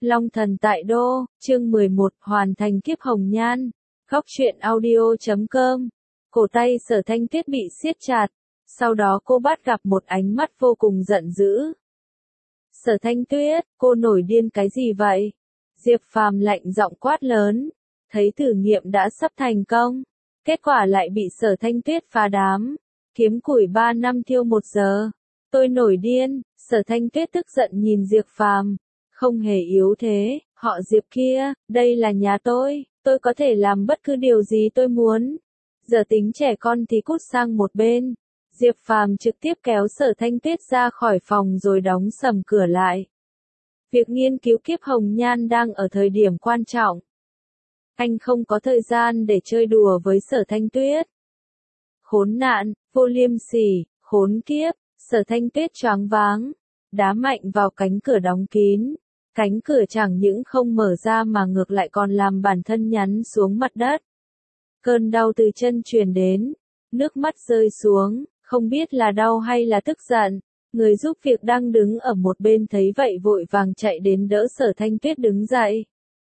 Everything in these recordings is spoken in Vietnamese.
Long thần tại đô, chương 11, hoàn thành kiếp hồng nhan. Góc truyện audio.com. Cổ tay Sở Thanh Tuyết bị siết chặt, sau đó cô bắt gặp một ánh mắt vô cùng giận dữ. Sở Thanh Tuyết, cô nổi điên cái gì vậy? Diệp Phàm lạnh giọng quát lớn, thấy thử nghiệm đã sắp thành công, kết quả lại bị Sở Thanh Tuyết phá đám. Kiếm củi 3 năm thiêu 1 giờ. Tôi nổi điên. Sở Thanh Tuyết tức giận nhìn Diệp Phàm, không hề yếu thế, họ Diệp kia, đây là nhà tôi có thể làm bất cứ điều gì tôi muốn. Giờ tính trẻ con thì cút sang một bên. Diệp Phàm trực tiếp kéo Sở Thanh Tuyết ra khỏi phòng rồi đóng sầm cửa lại. Việc nghiên cứu kiếp hồng nhan đang ở thời điểm quan trọng. Anh không có thời gian để chơi đùa với Sở Thanh Tuyết. Khốn nạn, vô liêm sỉ, khốn kiếp. Sở Thanh Tuyết choáng váng, đá mạnh vào cánh cửa đóng kín. Cánh cửa chẳng những không mở ra mà ngược lại còn làm bản thân nhắn xuống mặt đất. Cơn đau từ chân truyền đến, nước mắt rơi xuống, không biết là đau hay là tức giận. Người giúp việc đang đứng ở một bên thấy vậy vội vàng chạy đến đỡ Sở Thanh Tuyết đứng dậy.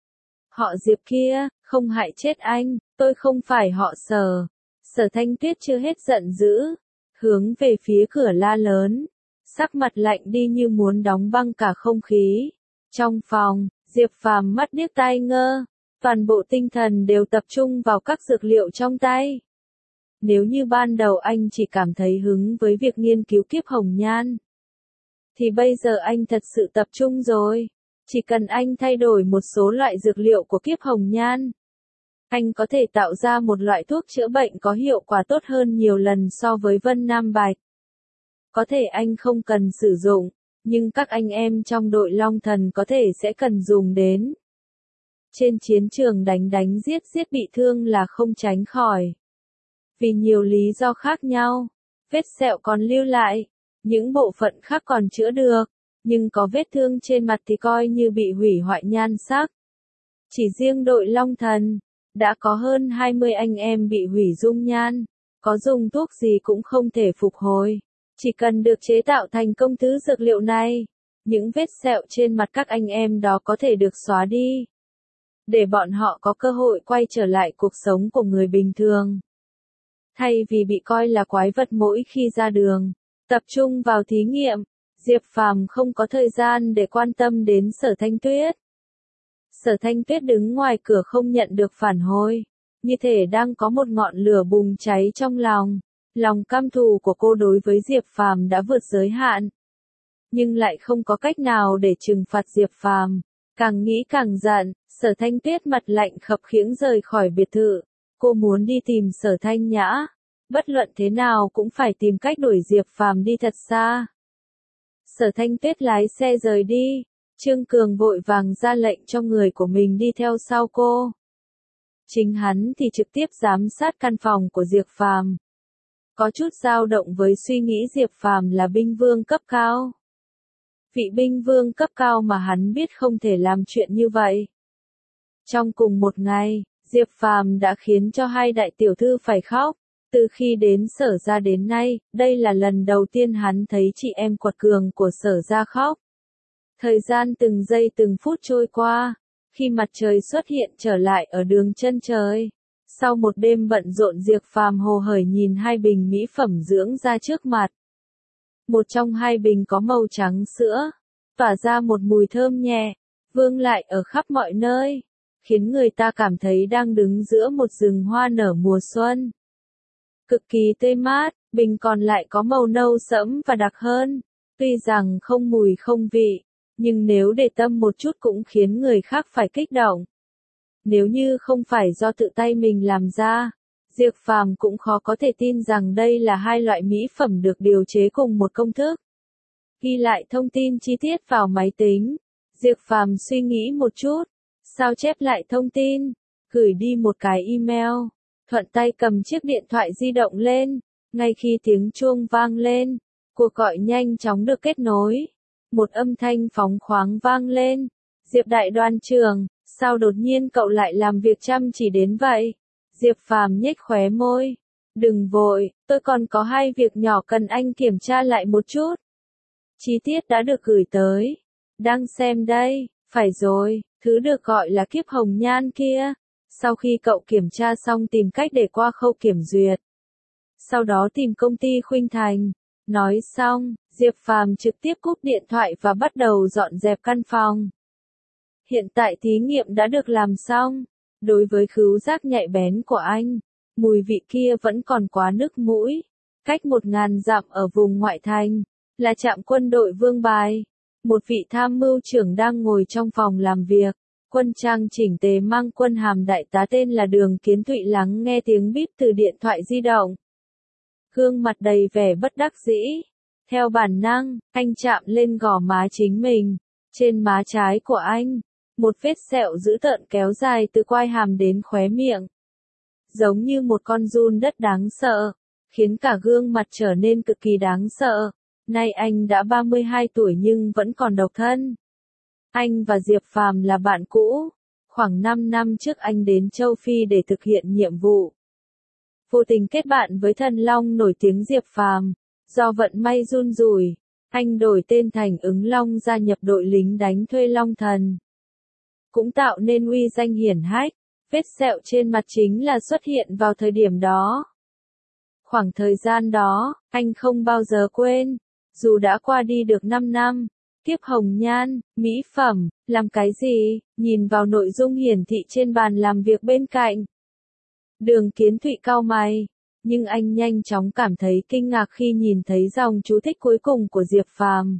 Họ Diệp kia, không hại chết anh, tôi không phải họ Sở. Sở Thanh Tuyết chưa hết giận dữ, hướng về phía cửa la lớn, sắc mặt lạnh đi như muốn đóng băng cả không khí. Trong phòng, Diệp Phàm mắt điếc tai ngơ, toàn bộ tinh thần đều tập trung vào các dược liệu trong tay. Nếu như ban đầu anh chỉ cảm thấy hứng với việc nghiên cứu kiếp hồng nhan, thì bây giờ anh thật sự tập trung rồi. Chỉ cần anh thay đổi một số loại dược liệu của kiếp hồng nhan, anh có thể tạo ra một loại thuốc chữa bệnh có hiệu quả tốt hơn nhiều lần so với Vân Nam Bạch. Có thể anh không cần sử dụng, nhưng các anh em trong đội Long Thần có thể sẽ cần dùng đến. Trên chiến trường đánh giết bị thương là không tránh khỏi. Vì nhiều lý do khác nhau, vết sẹo còn lưu lại, những bộ phận khác còn chữa được, nhưng có vết thương trên mặt thì coi như bị hủy hoại nhan sắc. Chỉ riêng đội Long Thần, đã có hơn 20 anh em bị hủy dung nhan, có dùng thuốc gì cũng không thể phục hồi. Chỉ cần được chế tạo thành công thứ dược liệu này, những vết sẹo trên mặt các anh em đó có thể được xóa đi, để bọn họ có cơ hội quay trở lại cuộc sống của người bình thường. Thay vì bị coi là quái vật mỗi khi ra đường, tập trung vào thí nghiệm, Diệp Phàm không có thời gian để quan tâm đến Sở Thanh Tuyết. Sở Thanh Tuyết đứng ngoài cửa không nhận được phản hồi, như thể đang có một ngọn lửa bùng cháy trong lòng. Lòng căm thù của cô đối với Diệp Phàm đã vượt giới hạn, nhưng lại không có cách nào để trừng phạt Diệp Phàm. Càng nghĩ càng giận, Sở Thanh Tuyết mặt lạnh khập khiễng rời khỏi biệt thự. Cô muốn đi tìm Sở Thanh Nhã, bất luận thế nào cũng phải tìm cách đuổi Diệp Phàm đi thật xa. Sở Thanh Tuyết lái xe rời đi, Trương Cường vội vàng ra lệnh cho người của mình đi theo sau cô. Chính hắn thì trực tiếp giám sát căn phòng của Diệp Phàm. Có chút dao động với suy nghĩ Diệp Phàm là binh vương cấp cao. Vị binh vương cấp cao mà hắn biết không thể làm chuyện như vậy. Trong cùng một ngày, Diệp Phàm đã khiến cho 2 đại tiểu thư phải khóc. Từ khi đến Sở gia đến nay, đây là lần đầu tiên hắn thấy chị em quật cường của Sở gia khóc. Thời gian từng giây từng phút trôi qua, khi mặt trời xuất hiện trở lại ở đường chân trời. Sau một đêm bận rộn Diệp Phàm hồ hởi nhìn 2 bình mỹ phẩm dưỡng da trước mặt. Một trong 2 bình có màu trắng sữa, tỏa ra một mùi thơm nhẹ, vương lại ở khắp mọi nơi, khiến người ta cảm thấy đang đứng giữa một rừng hoa nở mùa xuân. Cực kỳ tươi mát, bình còn lại có màu nâu sẫm và đặc hơn, tuy rằng không mùi không vị, nhưng nếu để tâm một chút cũng khiến người khác phải kích động. Nếu như không phải do tự tay mình làm ra, Diệp Phàm cũng khó có thể tin rằng đây là 2 loại mỹ phẩm được điều chế cùng một công thức. Ghi lại thông tin chi tiết vào máy tính, Diệp Phàm suy nghĩ một chút, sao chép lại thông tin, gửi đi một cái email, thuận tay cầm chiếc điện thoại di động lên, ngay khi tiếng chuông vang lên, cuộc gọi nhanh chóng được kết nối. Một âm thanh phóng khoáng vang lên, Diệp đại đoàn trưởng, sao đột nhiên cậu lại làm việc chăm chỉ đến vậy? Diệp Phàm nhếch khóe môi, đừng vội, tôi còn có 2 việc nhỏ cần anh kiểm tra lại một chút. Chi tiết đã được gửi tới, đang xem đây. Phải rồi, thứ được gọi là kiếp hồng nhan kia. Sau khi cậu kiểm tra xong tìm cách để qua khâu kiểm duyệt. Sau đó tìm công ty Khuynh Thành. Nói xong, Diệp Phàm trực tiếp cúp điện thoại và bắt đầu dọn dẹp căn phòng. Hiện tại thí nghiệm đã được làm xong. Đối với khứu giác nhạy bén của anh, mùi vị kia vẫn còn quá nức mũi. Cách 1000 dặm ở vùng ngoại thành, là trạm quân đội Vương Bài. Một vị tham mưu trưởng đang ngồi trong phòng làm việc. Quân trang chỉnh tề mang quân hàm đại tá tên là Đường Kiến Thụy lắng nghe tiếng bíp từ điện thoại di động. Gương mặt đầy vẻ bất đắc dĩ. Theo bản năng, anh chạm lên gò má chính mình. Trên má trái của anh, một vết sẹo dữ tợn kéo dài từ quai hàm đến khóe miệng. Giống như một con giun đất đáng sợ, khiến cả gương mặt trở nên cực kỳ đáng sợ. Nay anh đã 32 tuổi nhưng vẫn còn độc thân. Anh và Diệp Phàm là bạn cũ. Khoảng 5 năm trước anh đến châu Phi để thực hiện nhiệm vụ. Vô tình kết bạn với thần long nổi tiếng Diệp Phàm. Do vận may run rủi, anh đổi tên thành Ứng Long gia nhập đội lính đánh thuê Long Thần. Cũng tạo nên uy danh hiển hách. Vết sẹo trên mặt chính là xuất hiện vào thời điểm đó. Khoảng thời gian đó, anh không bao giờ quên. Dù đã qua đi được 5 năm, kiếp hồng nhan, mỹ phẩm, làm cái gì, nhìn vào nội dung hiển thị trên bàn làm việc bên cạnh. Đường Kiến Thụy cau mày, nhưng anh nhanh chóng cảm thấy kinh ngạc khi nhìn thấy dòng chú thích cuối cùng của Diệp Phàm.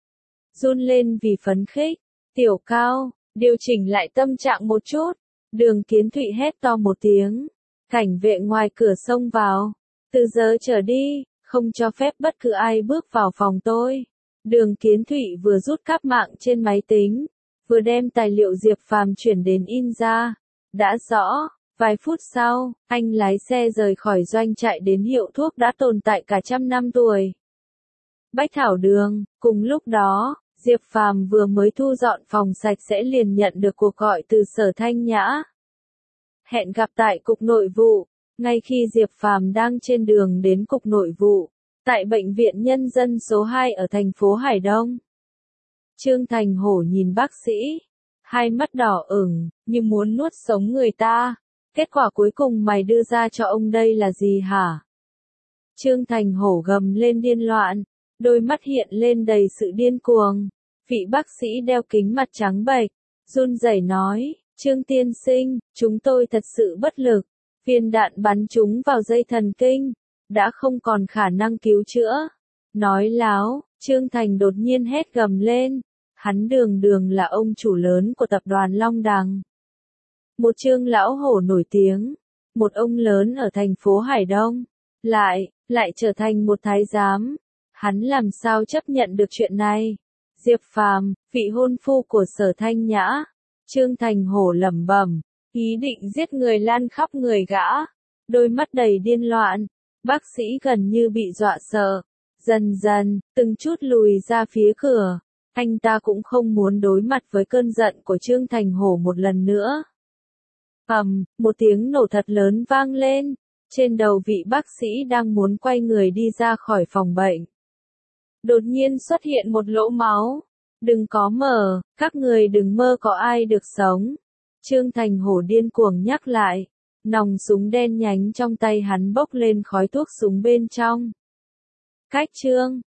Run lên vì phấn khích, Tiểu Cao, điều chỉnh lại tâm trạng một chút. Đường Kiến Thụy hét to một tiếng, cảnh vệ ngoài cửa xông vào. Từ giờ trở đi, không cho phép bất cứ ai bước vào phòng tôi. Đường Kiến Thụy vừa rút cáp mạng trên máy tính, vừa đem tài liệu Diệp Phàm chuyển đến in ra. Đã rõ, vài phút sau, anh lái xe rời khỏi doanh trại đến hiệu thuốc đã tồn tại cả 100 năm tuổi. Bách Thảo Đường, cùng lúc đó, Diệp Phàm vừa mới thu dọn phòng sạch sẽ liền nhận được cuộc gọi từ Sở Thanh Nhã. Hẹn gặp tại Cục Nội vụ. Ngay khi Diệp Phàm đang trên đường đến Cục Nội vụ, tại Bệnh viện Nhân dân số 2 ở thành phố Hải Đông. Trương Thành Hổ nhìn bác sĩ, hai mắt đỏ ửng, như muốn nuốt sống người ta. Kết quả cuối cùng mày đưa ra cho ông đây là gì hả? Trương Thành Hổ gầm lên điên loạn, đôi mắt hiện lên đầy sự điên cuồng. Vị bác sĩ đeo kính mặt trắng bệch, run rẩy nói, Trương tiên sinh, chúng tôi thật sự bất lực. Viên đạn bắn trúng vào dây thần kinh, đã không còn khả năng cứu chữa. Nói láo, Trương Thành đột nhiên hét gầm lên. Hắn đường là ông chủ lớn của tập đoàn Long Đằng. Một Trương lão hổ nổi tiếng, một ông lớn ở thành phố Hải Đông, lại trở thành một thái giám. Hắn làm sao chấp nhận được chuyện này? Diệp Phàm, vị hôn phu của Sở Thanh Nhã. Trương Thành Hổ lẩm bẩm, ý định giết người lan khắp người gã. Đôi mắt đầy điên loạn, bác sĩ gần như bị dọa sợ. Dần dần, từng chút lùi ra phía cửa. Anh ta cũng không muốn đối mặt với cơn giận của Trương Thành Hổ một lần nữa. Một tiếng nổ thật lớn vang lên. Trên đầu vị bác sĩ đang muốn quay người đi ra khỏi phòng bệnh. Đột nhiên xuất hiện một lỗ máu. Đừng có mở, các người đừng mơ có ai được sống. Trương Thành Hổ điên cuồng nhắc lại. Nòng súng đen nhánh trong tay hắn bốc lên khói thuốc súng bên trong. Cách Trương